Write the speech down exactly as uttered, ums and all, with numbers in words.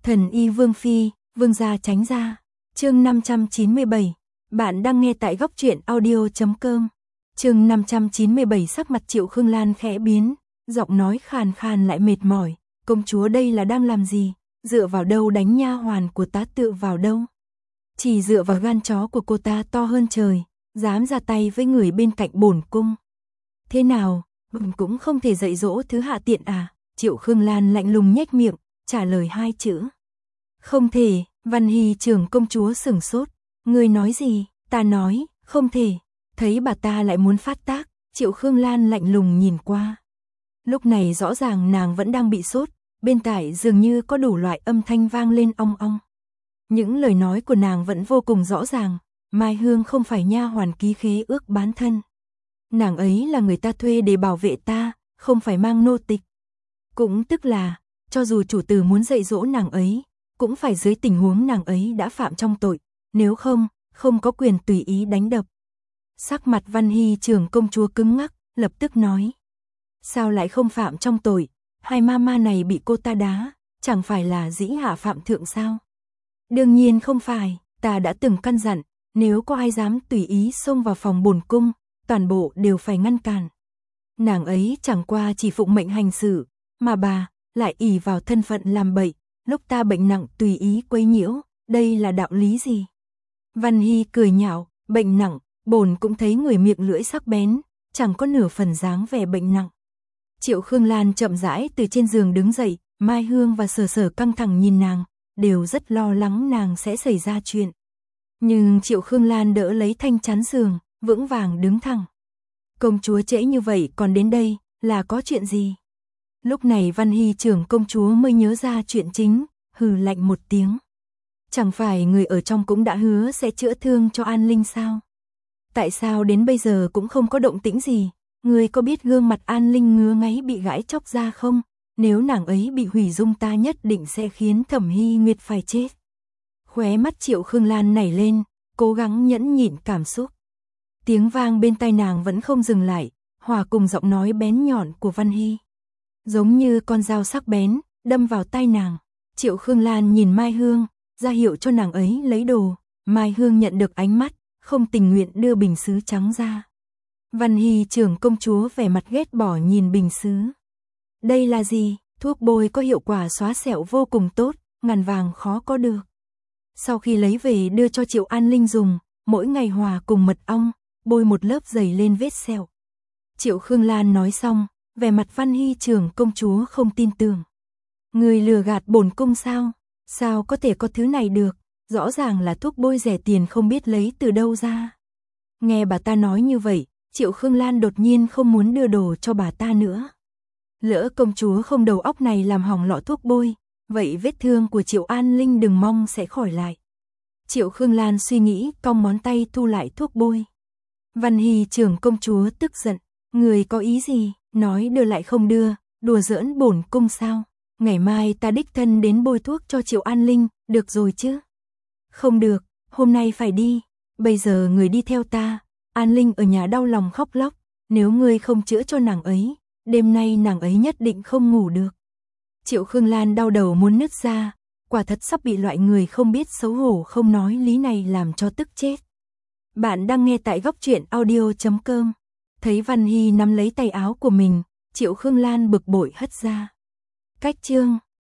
Thần y Vương Phi, Vương gia tránh ra. Chương năm trăm chín mươi bảy. Bạn đang nghe tại góc truyện audio chấm com. Chương năm trăm chín mươi bảy. Sắc mặt Triệu Khương Lan khẽ biến, giọng nói khàn khàn lại mệt mỏi. Công chúa đây là đang làm gì? Dựa vào đâu đánh nha hoàn của ta, tựa vào đâu? Chỉ dựa vào gan chó của cô ta to hơn trời, dám ra tay với người bên cạnh bổn cung. Thế nào, bổn cũng không thể dạy dỗ thứ hạ tiện à? Triệu Khương Lan lạnh lùng nhếch miệng, trả lời hai chữ. Không thể. Văn Hy trưởng công chúa sửng sốt. Ngươi nói gì? Ta nói, không thể. Thấy bà ta lại muốn phát tác, Triệu Khương Lan lạnh lùng nhìn qua. Lúc này rõ ràng nàng vẫn đang bị sốt, bên tai dường như có đủ loại âm thanh vang lên ong ong. Những lời nói của nàng vẫn vô cùng rõ ràng, Mai Hương không phải nha hoàn ký khế ước bán thân. Nàng ấy là người ta thuê để bảo vệ ta, không phải mang nô tịch. Cũng tức là, cho dù chủ tử muốn dạy dỗ nàng ấy, cũng phải dưới tình huống nàng ấy đã phạm trong tội, nếu không, không có quyền tùy ý đánh đập. Sắc mặt Văn Hy trưởng công chúa cứng ngắc, lập tức nói. Sao lại không phạm trong tội, hai ma ma này bị cô ta đá, chẳng phải là dĩ hạ phạm thượng sao? Đương nhiên không phải, ta đã từng căn dặn, nếu có ai dám tùy ý xông vào phòng bổn cung, toàn bộ đều phải ngăn cản. Nàng ấy chẳng qua chỉ phụng mệnh hành sự, mà bà lại ỷ vào thân phận làm bậy, lúc ta bệnh nặng tùy ý quấy nhiễu, đây là đạo lý gì? Văn Hy cười nhạo, bệnh nặng, bổn cũng thấy người miệng lưỡi sắc bén, chẳng có nửa phần dáng vẻ bệnh nặng. Triệu Khương Lan chậm rãi từ trên giường đứng dậy, Mai Hương và Sở Sở căng thẳng nhìn nàng, đều rất lo lắng nàng sẽ xảy ra chuyện. Nhưng Triệu Khương Lan đỡ lấy thanh chắn giường, vững vàng đứng thẳng. Công chúa trễ như vậy còn đến đây, là có chuyện gì? Lúc này Văn Hy trưởng công chúa mới nhớ ra chuyện chính, hừ lạnh một tiếng. Chẳng phải người ở trong cũng đã hứa sẽ chữa thương cho An Linh sao? Tại sao đến bây giờ cũng không có động tĩnh gì? Người có biết gương mặt An Linh ngứa ngáy bị gãi chóc ra không? Nếu nàng ấy bị hủy dung ta nhất định sẽ khiến Thẩm Hy Nguyệt phải chết. Khóe mắt Triệu Khương Lan nảy lên, cố gắng nhẫn nhịn cảm xúc. Tiếng vang bên tai nàng vẫn không dừng lại, hòa cùng giọng nói bén nhọn của Văn Hy. Giống như con dao sắc bén, đâm vào tai nàng. Triệu Khương Lan nhìn Mai Hương, ra hiệu cho nàng ấy lấy đồ. Mai Hương nhận được ánh mắt, không tình nguyện đưa bình sứ trắng ra. Văn Hy trưởng công chúa vẻ mặt ghét bỏ nhìn bình sứ. Đây là gì? Thuốc bôi có hiệu quả xóa sẹo vô cùng tốt, ngàn vàng khó có được. Sau khi lấy về đưa cho Triệu An Linh dùng, mỗi ngày hòa cùng mật ong, bôi một lớp dày lên vết sẹo. Triệu Khương Lan nói xong, vẻ mặt Văn Hy trưởng công chúa không tin tưởng. Người lừa gạt bổn cung sao? Sao có thể có thứ này được? Rõ ràng là thuốc bôi rẻ tiền không biết lấy từ đâu ra. Nghe bà ta nói như vậy, Triệu Khương Lan đột nhiên không muốn đưa đồ cho bà ta nữa. Lỡ công chúa không đầu óc này làm hỏng lọ thuốc bôi, vậy vết thương của Triệu An Linh đừng mong sẽ khỏi lại. Triệu Khương Lan suy nghĩ, cong ngón tay thu lại thuốc bôi. Văn Hy trưởng công chúa tức giận, người có ý gì, nói đưa lại không đưa, đùa giỡn bổn cung sao? Ngày mai ta đích thân đến bôi thuốc cho Triệu An Linh, được rồi chứ? Không được, hôm nay phải đi, bây giờ người đi theo ta, An Linh ở nhà đau lòng khóc lóc, nếu ngươi không chữa cho nàng ấy, đêm nay nàng ấy nhất định không ngủ được. Triệu Khương Lan đau đầu muốn nứt ra, quả thật sắp bị loại người không biết xấu hổ không nói lý này làm cho tức chết. Bạn đang nghe tại góc truyện audio chấm com. Thấy Văn Hy nắm lấy tay áo của mình, Triệu Khương Lan bực bội hất ra. Cách chương